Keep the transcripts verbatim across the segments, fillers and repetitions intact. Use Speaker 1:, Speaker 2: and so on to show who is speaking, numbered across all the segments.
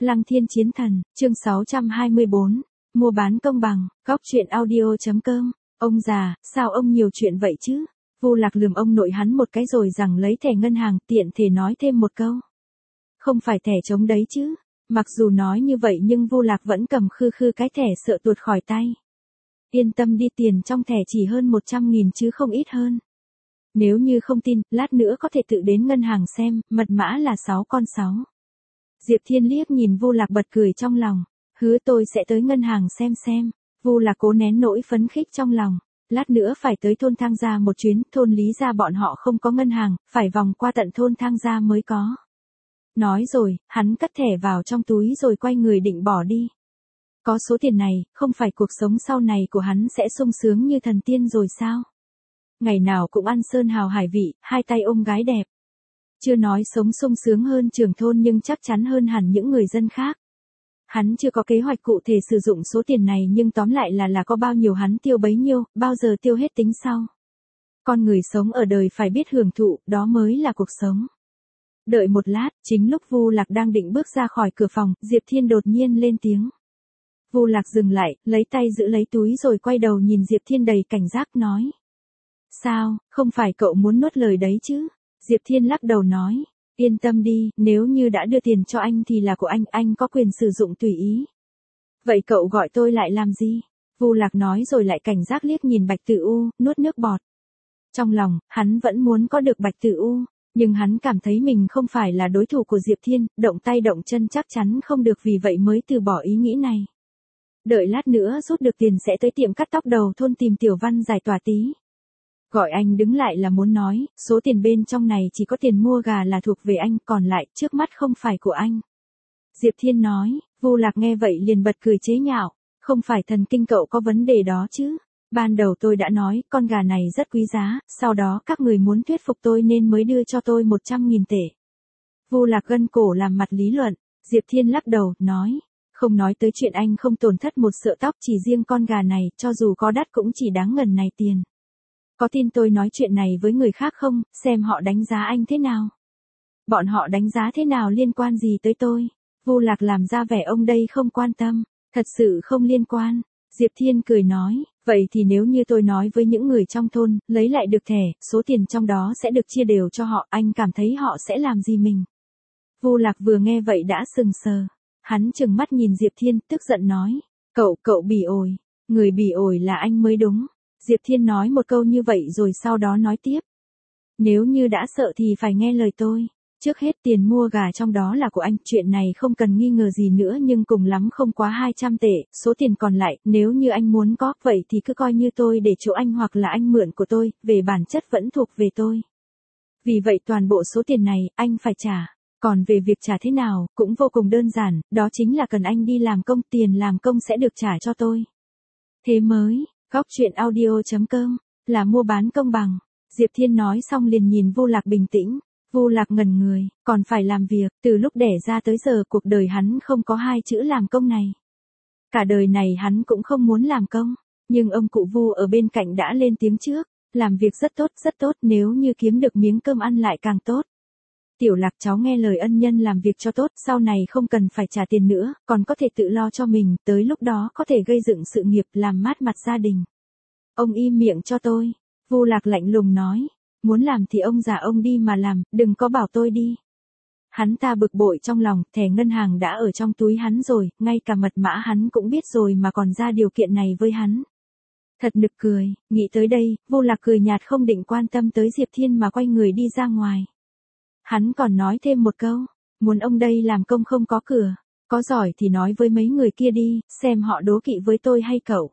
Speaker 1: Lăng Thiên Chiến Thần, chương sáu trăm hai mươi bốn, mua bán công bằng, góc truyện audio.com, ông già, sao ông nhiều chuyện vậy chứ? Vu Lạc lườm ông nội hắn một cái rồi rằng lấy thẻ ngân hàng, tiện thể nói thêm một câu. Không phải thẻ trống đấy chứ? Mặc dù nói như vậy nhưng Vu Lạc vẫn cầm khư khư cái thẻ sợ tuột khỏi tay. Yên tâm đi, tiền trong thẻ chỉ hơn một trăm nghìn chứ không ít hơn. Nếu như không tin, lát nữa có thể tự đến ngân hàng xem, mật mã là sáu con sáu. Diệp Thiên liếc nhìn Vu Lạc bật cười trong lòng, hứa tôi sẽ tới ngân hàng xem xem. Vu Lạc cố nén nỗi phấn khích trong lòng, lát nữa phải tới thôn Thang Gia một chuyến, thôn Lý Gia bọn họ không có ngân hàng, phải vòng qua tận thôn Thang Gia mới có. Nói rồi, hắn cất thẻ vào trong túi rồi quay người định bỏ đi. Có số tiền này, không phải cuộc sống sau này của hắn sẽ sung sướng như thần tiên rồi sao? Ngày nào cũng ăn sơn hào hải vị, hai tay ôm gái đẹp. Chưa nói sống sung sướng hơn trưởng thôn nhưng chắc chắn hơn hẳn những người dân khác. Hắn chưa có kế hoạch cụ thể sử dụng số tiền này nhưng tóm lại là là có bao nhiêu hắn tiêu bấy nhiêu, bao giờ tiêu hết tính sau. Con người sống ở đời phải biết hưởng thụ, đó mới là cuộc sống. Đợi một lát, chính lúc Vu Lạc đang định bước ra khỏi cửa phòng, Diệp Thiên đột nhiên lên tiếng. Vu Lạc dừng lại, lấy tay giữ lấy túi rồi quay đầu nhìn Diệp Thiên đầy cảnh giác nói. Sao, không phải cậu muốn nuốt lời đấy chứ? Diệp Thiên lắc đầu nói, yên tâm đi, nếu như đã đưa tiền cho anh thì là của anh, anh có quyền sử dụng tùy ý. Vậy cậu gọi tôi lại làm gì? Vu Lạc nói rồi lại cảnh giác liếc nhìn Bạch Tử U, nuốt nước bọt. Trong lòng, hắn vẫn muốn có được Bạch Tử U, nhưng hắn cảm thấy mình không phải là đối thủ của Diệp Thiên, động tay động chân chắc chắn không được, vì vậy mới từ bỏ ý nghĩ này. Đợi lát nữa rút được tiền sẽ tới tiệm cắt tóc đầu thôn tìm Tiểu Văn giải tỏa tí. Gọi anh đứng lại là muốn nói, số tiền bên trong này chỉ có tiền mua gà là thuộc về anh, còn lại trước mắt không phải của anh. Diệp Thiên nói. Vu Lạc nghe vậy liền bật cười chế nhạo, không phải thần kinh cậu có vấn đề đó chứ. Ban đầu tôi đã nói, con gà này rất quý giá, sau đó các người muốn thuyết phục tôi nên mới đưa cho tôi một trăm nghìn tệ. Vu Lạc gân cổ làm mặt lý luận, Diệp Thiên lắc đầu, nói, không nói tới chuyện anh không tổn thất một sợi tóc, chỉ riêng con gà này, cho dù có đắt cũng chỉ đáng ngần này tiền. Có tin tôi nói chuyện này với người khác không, xem họ đánh giá anh thế nào? Bọn họ đánh giá thế nào liên quan gì tới tôi? Vu Lạc làm ra vẻ ông đây không quan tâm, thật sự không liên quan. Diệp Thiên cười nói, vậy thì nếu như tôi nói với những người trong thôn, lấy lại được thẻ, số tiền trong đó sẽ được chia đều cho họ, anh cảm thấy họ sẽ làm gì mình? Vu Lạc vừa nghe vậy đã sừng sờ, hắn trừng mắt nhìn Diệp Thiên, tức giận nói, cậu, cậu bỉ ổi, người bỉ ổi là anh mới đúng. Diệp Thiên nói một câu như vậy rồi sau đó nói tiếp. Nếu như đã sợ thì phải nghe lời tôi. Trước hết tiền mua gà trong đó là của anh, chuyện này không cần nghi ngờ gì nữa, nhưng cùng lắm không quá hai trăm tệ, số tiền còn lại, nếu như anh muốn có, vậy thì cứ coi như tôi để chỗ anh hoặc là anh mượn của tôi, về bản chất vẫn thuộc về tôi. Vì vậy toàn bộ số tiền này, anh phải trả. Còn về việc trả thế nào, cũng vô cùng đơn giản, đó chính là cần anh đi làm công, tiền làm công sẽ được trả cho tôi. Thế mới. Góc truyện audio.com, là mua bán công bằng. Diệp Thiên nói xong liền nhìn Vu Lạc bình tĩnh. Vu Lạc ngẩn người, còn phải làm việc, từ lúc đẻ ra tới giờ cuộc đời hắn không có hai chữ làm công này. Cả đời này hắn cũng không muốn làm công, nhưng ông cụ Vu ở bên cạnh đã lên tiếng trước, làm việc rất tốt, rất tốt, nếu như kiếm được miếng cơm ăn lại càng tốt. Tiểu Lạc cháu nghe lời ân nhân làm việc cho tốt, sau này không cần phải trả tiền nữa, còn có thể tự lo cho mình, tới lúc đó có thể gây dựng sự nghiệp, làm mát mặt gia đình. Ông im miệng cho tôi. Vu Lạc lạnh lùng nói, muốn làm thì ông già ông đi mà làm, đừng có bảo tôi đi. Hắn ta bực bội trong lòng, thẻ ngân hàng đã ở trong túi hắn rồi, ngay cả mật mã hắn cũng biết rồi mà còn ra điều kiện này với hắn. Thật nực cười, nghĩ tới đây, Vu Lạc cười nhạt không định quan tâm tới Diệp Thiên mà quay người đi ra ngoài. Hắn còn nói thêm một câu, muốn ông đây làm công không có cửa, có giỏi thì nói với mấy người kia đi, xem họ đố kỵ với tôi hay cậu.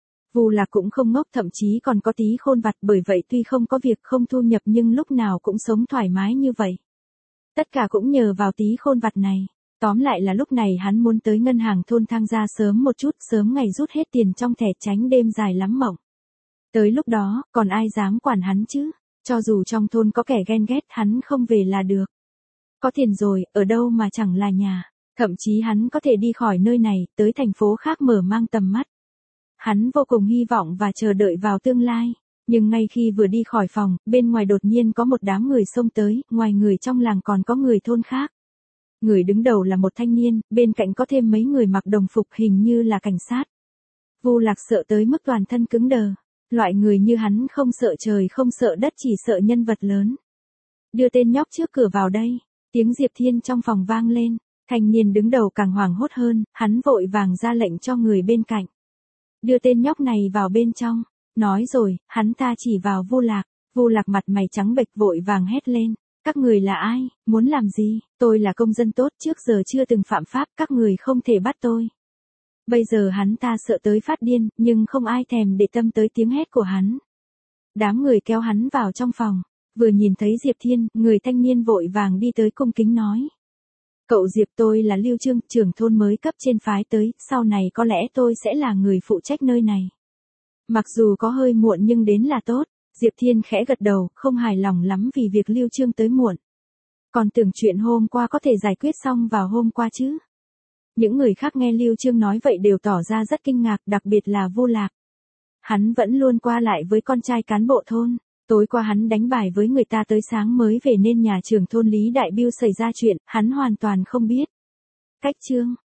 Speaker 1: Vu Lạc cũng không ngốc, thậm chí còn có tí khôn vặt, bởi vậy tuy không có việc không thu nhập nhưng lúc nào cũng sống thoải mái như vậy. Tất cả cũng nhờ vào tí khôn vặt này. Tóm lại là lúc này hắn muốn tới ngân hàng thôn Thang Gia sớm một chút, sớm ngày rút hết tiền trong thẻ tránh đêm dài lắm mộng. Tới lúc đó, còn ai dám quản hắn chứ? Cho dù trong thôn có kẻ ghen ghét, hắn không về là được. Có tiền rồi, ở đâu mà chẳng là nhà. Thậm chí hắn có thể đi khỏi nơi này, tới thành phố khác mở mang tầm mắt. Hắn vô cùng hy vọng và chờ đợi vào tương lai. Nhưng ngay khi vừa đi khỏi phòng, bên ngoài đột nhiên có một đám người xông tới, ngoài người trong làng còn có người thôn khác. Người đứng đầu là một thanh niên, bên cạnh có thêm mấy người mặc đồng phục hình như là cảnh sát. Vu Lạc sợ tới mức toàn thân cứng đờ. Loại người như hắn không sợ trời không sợ đất chỉ sợ nhân vật lớn. Đưa tên nhóc trước cửa vào đây. Tiếng Diệp Thiên trong phòng vang lên. Thanh niên đứng đầu càng hoảng hốt hơn, hắn vội vàng ra lệnh cho người bên cạnh. Đưa tên nhóc này vào bên trong. Nói rồi, hắn ta chỉ vào Vu Lạc. Vu Lạc mặt mày trắng bệch vội vàng hét lên. Các người là ai, muốn làm gì? Tôi là công dân tốt, trước giờ chưa từng phạm pháp, các người không thể bắt tôi. Bây giờ hắn ta sợ tới phát điên, nhưng không ai thèm để tâm tới tiếng hét của hắn. Đám người kéo hắn vào trong phòng. Vừa nhìn thấy Diệp Thiên, người thanh niên vội vàng đi tới cung kính nói. Cậu Diệp, tôi là Lưu Trương, trưởng thôn mới cấp trên phái tới, sau này có lẽ tôi sẽ là người phụ trách nơi này. Mặc dù có hơi muộn nhưng đến là tốt. Diệp Thiên khẽ gật đầu, không hài lòng lắm vì việc Lưu Trương tới muộn. Còn tưởng chuyện hôm qua có thể giải quyết xong vào hôm qua chứ. Những người khác nghe Lưu Trương nói vậy đều tỏ ra rất kinh ngạc, đặc biệt là Vu Lạc. Hắn vẫn luôn qua lại với con trai cán bộ thôn. Tối qua hắn đánh bài với người ta tới sáng mới về nên nhà trưởng thôn Lý Đại Biêu xảy ra chuyện, hắn hoàn toàn không biết. Cách chương